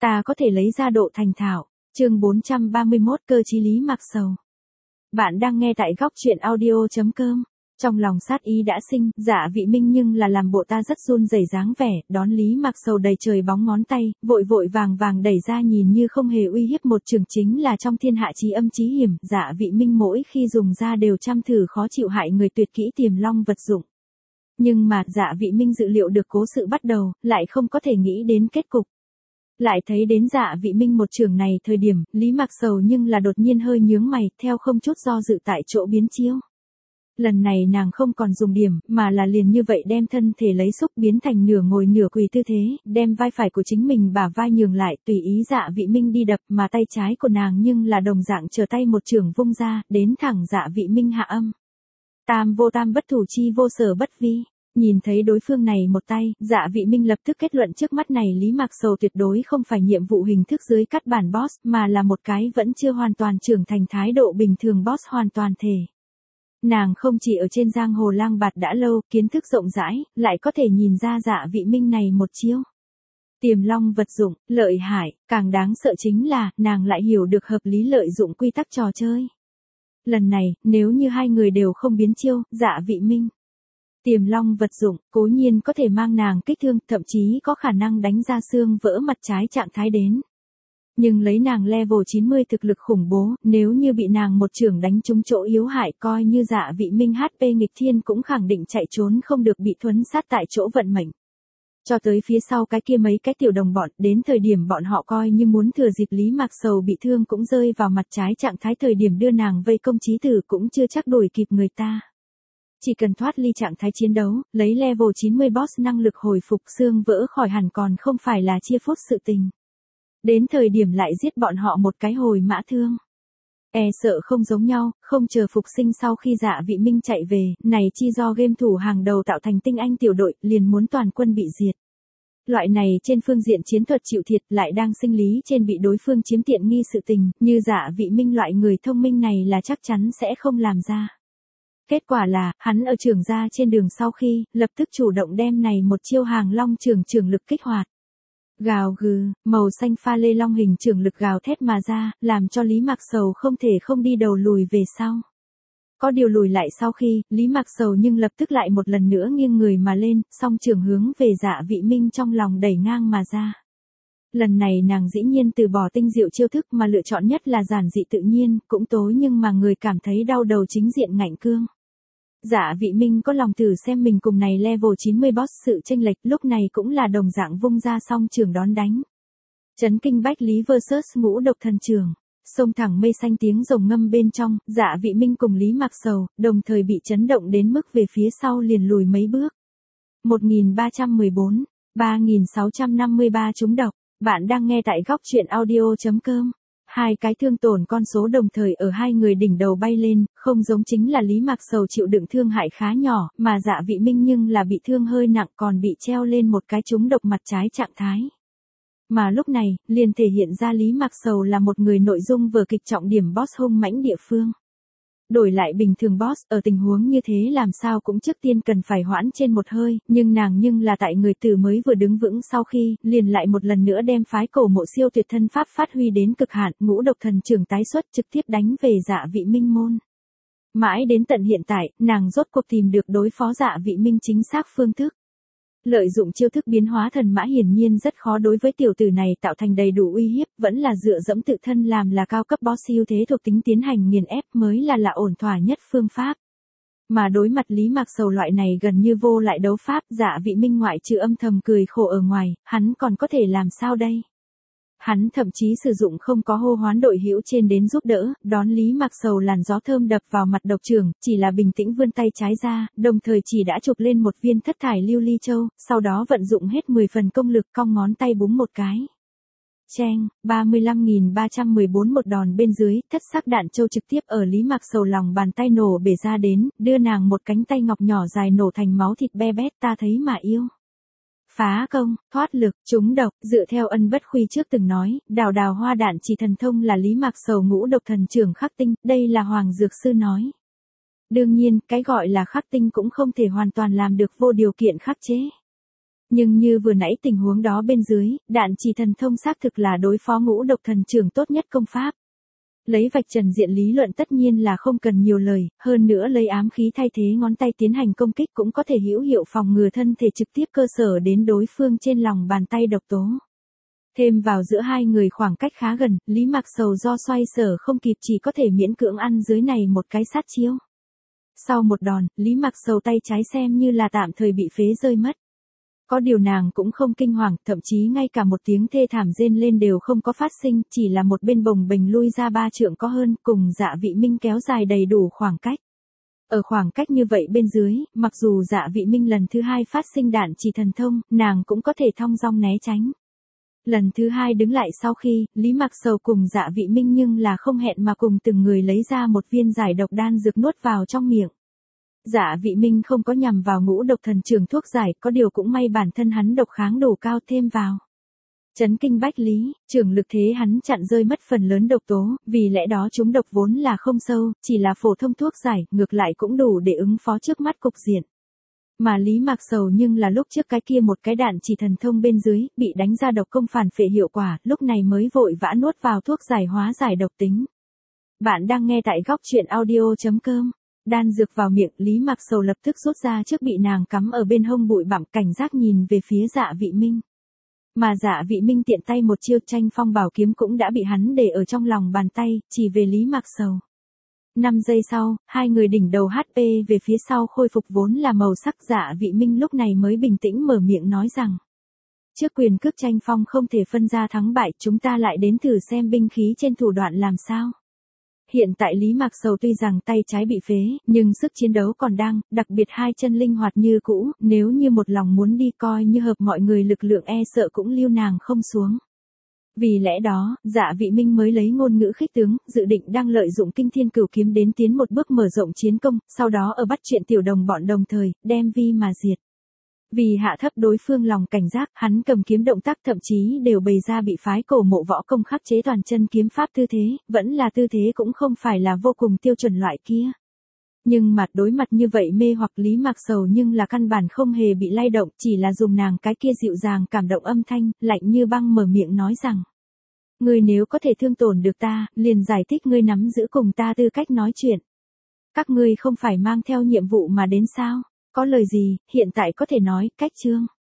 Ta có thể lấy ra độ thành thạo. Chương 431 cơ chí Lý Mạc Sầu. Bạn đang nghe tại góc truyện audio.com. Trong lòng sát ý đã sinh, Dạ Vị Minh nhưng là làm bộ ta rất run rẩy dáng vẻ, đón Lý Mạc Sầu đầy trời bóng ngón tay, vội vội vàng vàng đẩy ra nhìn như không hề uy hiếp một trường chính là trong thiên hạ chí âm chí hiểm, Dạ Vị Minh mỗi khi dùng ra đều trăm thử khó chịu hại người tuyệt kỹ Tiềm Long vật dụng. Nhưng mà Dạ Vị Minh dự liệu được cố sự bắt đầu, lại không có thể nghĩ đến kết cục. Lại thấy đến Dạ Vị Minh một trường này thời điểm, Lý Mạc Sầu nhưng là đột nhiên hơi nhướng mày, theo không chút do dự tại chỗ biến chiêu. Lần này nàng không còn dùng điểm, mà là liền như vậy đem thân thể lấy xúc biến thành nửa ngồi nửa quỳ tư thế, đem vai phải của chính mình bả vai nhường lại, tùy ý Dạ Vị Minh đi đập, mà tay trái của nàng nhưng là đồng dạng trở tay một trường vung ra, đến thẳng Dạ Vị Minh hạ âm. Tam vô tam bất thủ chi vô sở bất vi. Nhìn thấy đối phương này một tay, Dạ Vị Minh lập tức kết luận trước mắt này Lý Mạc Sầu tuyệt đối không phải nhiệm vụ hình thức dưới cắt bản boss, mà là một cái vẫn chưa hoàn toàn trưởng thành thái độ bình thường boss hoàn toàn thể. Nàng không chỉ ở trên giang hồ lang bạt đã lâu, kiến thức rộng rãi, lại có thể nhìn ra Dạ Vị Minh này một chiêu. Tiềm Long vật dụng, lợi hại, càng đáng sợ chính là, nàng lại hiểu được hợp lý lợi dụng quy tắc trò chơi. Lần này, nếu như hai người đều không biến chiêu, Dạ Vị Minh Tiềm Long vật dụng, cố nhiên có thể mang nàng kích thương, thậm chí có khả năng đánh ra xương vỡ mặt trái trạng thái đến. Nhưng lấy nàng level 90 thực lực khủng bố, nếu như bị nàng một chưởng đánh trúng chỗ yếu hại coi như Dạ Vị Minh HP nghịch thiên cũng khẳng định chạy trốn không được bị thuấn sát tại chỗ vận mệnh. Cho tới phía sau cái kia mấy cái tiểu đồng bọn, đến thời điểm bọn họ coi như muốn thừa dịp Lý Mạc Sầu bị thương cũng rơi vào mặt trái trạng thái thời điểm đưa nàng vây công chí tử cũng chưa chắc đuổi kịp người ta. Chỉ cần thoát ly trạng thái chiến đấu, lấy level 90 boss năng lực hồi phục xương vỡ khỏi hẳn còn không phải là chia phút sự tình. Đến thời điểm lại giết bọn họ một cái hồi mã thương. E sợ không giống nhau, không chờ phục sinh sau khi Dạ Vị Minh chạy về, này chi do game thủ hàng đầu tạo thành tinh anh tiểu đội, liền muốn toàn quân bị diệt. Loại này trên phương diện chiến thuật chịu thiệt lại đang sinh lý trên bị đối phương chiếm tiện nghi sự tình, như Dạ Vị Minh loại người thông minh này là chắc chắn sẽ không làm ra. Kết quả là, hắn ở trường ra trên đường sau khi, lập tức chủ động đem này một chiêu hàng long trường lực kích hoạt. Gào gừ, màu xanh pha lê long hình trường lực gào thét mà ra, làm cho Lý Mạc Sầu không thể không đi đầu lùi về sau. Có điều lùi lại sau khi, Lý Mạc Sầu nhưng lập tức lại một lần nữa nghiêng người mà lên, song trường hướng về Dạ Vị Minh trong lòng đẩy ngang mà ra. Lần này nàng dĩ nhiên từ bỏ tinh diệu chiêu thức mà lựa chọn nhất là giản dị tự nhiên, cũng tối nhưng mà người cảm thấy đau đầu chính diện ngạnh cương. Dạ Vị Minh có lòng thử xem mình cùng này level 90 boss sự chênh lệch lúc này cũng là đồng dạng vung ra song trường đón đánh. Chấn kinh bách lý vs ngũ độc thần trường. Sông thẳng mây xanh tiếng rồng ngâm bên trong, Dạ Vị Minh cùng Lý Mạc Sầu, đồng thời bị chấn động đến mức về phía sau liền lùi mấy bước. 1314, 3653 trúng độc. Bạn đang nghe tại góc truyện audio.com. Hai cái thương tổn con số đồng thời ở hai người đỉnh đầu bay lên, không giống chính là Lý Mạc Sầu chịu đựng thương hại khá nhỏ, mà Dạ Vị Minh nhưng là bị thương hơi nặng còn bị treo lên một cái trúng độc mặt trái trạng thái. Mà lúc này, liền thể hiện ra Lý Mạc Sầu là một người nội dung vở kịch trọng điểm boss hung mãnh địa phương. Đổi lại bình thường boss ở tình huống như thế làm sao cũng trước tiên cần phải hoãn trên một hơi, nhưng nàng nhưng là tại người tử mới vừa đứng vững sau khi, liền lại một lần nữa đem phái cổ mộ siêu tuyệt thân pháp phát huy đến cực hạn, ngũ độc thần trường tái xuất trực tiếp đánh về Dạ Vị Minh môn. Mãi đến tận hiện tại, nàng rốt cuộc tìm được đối phó Dạ Vị Minh chính xác phương thức. Lợi dụng chiêu thức biến hóa thần mã hiển nhiên rất khó đối với tiểu tử này tạo thành đầy đủ uy hiếp, vẫn là dựa dẫm tự thân làm là cao cấp boss ưu thế thuộc tính tiến hành nghiền ép mới là ổn thỏa nhất phương pháp. Mà đối mặt Lý Mạc Sầu loại này gần như vô lại đấu pháp, Dạ Vị Minh ngoại trừ âm thầm cười khổ ở ngoài, hắn còn có thể làm sao đây? Hắn thậm chí sử dụng không có hô hoán đội hữu trên đến giúp đỡ, đón Lý Mạc Sầu làn gió thơm đập vào mặt độc trưởng, chỉ là bình tĩnh vươn tay trái ra, đồng thời chỉ đã chụp lên một viên thất thải lưu ly châu, sau đó vận dụng hết 10 phần công lực cong ngón tay búng một cái. Cheng, 35.314 một đòn bên dưới, thất sắc đạn châu trực tiếp ở Lý Mạc Sầu lòng bàn tay nổ bể ra đến, đưa nàng một cánh tay ngọc nhỏ dài nổ thành máu thịt be bét ta thấy mà yêu. Phá công, thoát lực, trúng độc, dựa theo Ân Bất Khuy trước từng nói, đào hoa đạn chỉ thần thông là Lý Mạc Sầu ngũ độc thần trưởng khắc tinh, đây là Hoàng Dược Sư nói. Đương nhiên, cái gọi là khắc tinh cũng không thể hoàn toàn làm được vô điều kiện khắc chế. Nhưng như vừa nãy tình huống đó bên dưới, đạn chỉ thần thông xác thực là đối phó ngũ độc thần trưởng tốt nhất công pháp. Lấy vạch trần diện lý luận tất nhiên là không cần nhiều lời, hơn nữa lấy ám khí thay thế ngón tay tiến hành công kích cũng có thể hữu hiệu phòng ngừa thân thể trực tiếp cơ sở đến đối phương trên lòng bàn tay độc tố. Thêm vào giữa hai người khoảng cách khá gần, Lý Mạc Sầu do xoay sở không kịp chỉ có thể miễn cưỡng ăn dưới này một cái sát chiêu. Sau một đòn, Lý Mạc Sầu tay trái xem như là tạm thời bị phế rơi mất. Có điều nàng cũng không kinh hoàng, thậm chí ngay cả một tiếng thê thảm rên lên đều không có phát sinh, chỉ là một bên bồng bềnh lui ra 3 trượng có hơn, cùng Dạ Vị Minh kéo dài đầy đủ khoảng cách. Ở khoảng cách như vậy bên dưới, mặc dù Dạ Vị Minh lần thứ 2 phát sinh đạn chỉ thần thông, nàng cũng có thể thong dong né tránh. Lần thứ 2 đứng lại sau khi, Lý Mạc Sầu cùng Dạ Vị Minh nhưng là không hẹn mà cùng từng người lấy ra một viên giải độc đan dược nuốt vào trong miệng. Dạ Vị Minh không có nhằm vào ngũ độc thần trường thuốc giải, có điều cũng may bản thân hắn độc kháng đủ cao thêm vào. Chấn kinh bách lý, trường lực thế hắn chặn rơi mất phần lớn độc tố, vì lẽ đó chúng độc vốn là không sâu, chỉ là phổ thông thuốc giải, ngược lại cũng đủ để ứng phó trước mắt cục diện. Mà Lý Mạc Sầu nhưng là lúc trước cái kia một cái đạn chỉ thần thông bên dưới, bị đánh ra độc công phản phệ hiệu quả, lúc này mới vội vã nuốt vào thuốc giải hóa giải độc tính. Bạn đang nghe tại góc truyện audio.com. Đan dược vào miệng, Lý Mạc Sầu lập tức rút ra trước bị nàng cắm ở bên hông bụi bặm, cảnh giác nhìn về phía Dạ Vị Minh. Mà Dạ Vị Minh tiện tay một chiêu Tranh Phong bảo kiếm cũng đã bị hắn để ở trong lòng bàn tay, chỉ về Lý Mạc Sầu. 5 giây sau, hai người đỉnh đầu HP về phía sau khôi phục vốn là màu sắc. Dạ Vị Minh lúc này mới bình tĩnh mở miệng nói rằng. Trước quyền cước Tranh Phong không thể phân ra thắng bại, chúng ta lại đến thử xem binh khí trên thủ đoạn làm sao. Hiện tại Lý Mạc Sầu tuy rằng tay trái bị phế, nhưng sức chiến đấu còn đang, đặc biệt hai chân linh hoạt như cũ, nếu như một lòng muốn đi coi như hợp mọi người lực lượng e sợ cũng lưu nàng không xuống. Vì lẽ đó, Dạ Vị Minh mới lấy ngôn ngữ khích tướng, dự định đang lợi dụng Kinh Thiên Cửu Kiếm đến tiến một bước mở rộng chiến công, sau đó ở bắt chuyện tiểu đồng bọn đồng thời, đem Vi mà diệt. Vì hạ thấp đối phương lòng cảnh giác, hắn cầm kiếm động tác thậm chí đều bày ra bị phái cổ mộ võ công khắc chế toàn chân kiếm pháp tư thế, vẫn là tư thế cũng không phải là vô cùng tiêu chuẩn loại kia. Nhưng mặt đối mặt như vậy mê hoặc Lý Mạc Sầu nhưng là căn bản không hề bị lay động, chỉ là dùng nàng cái kia dịu dàng cảm động âm thanh, lạnh như băng mở miệng nói rằng. Ngươi nếu có thể thương tổn được ta, liền giải thích ngươi nắm giữ cùng ta tư cách nói chuyện. Các ngươi không phải mang theo nhiệm vụ mà đến sao? Có lời gì, hiện tại có thể nói, cách chương.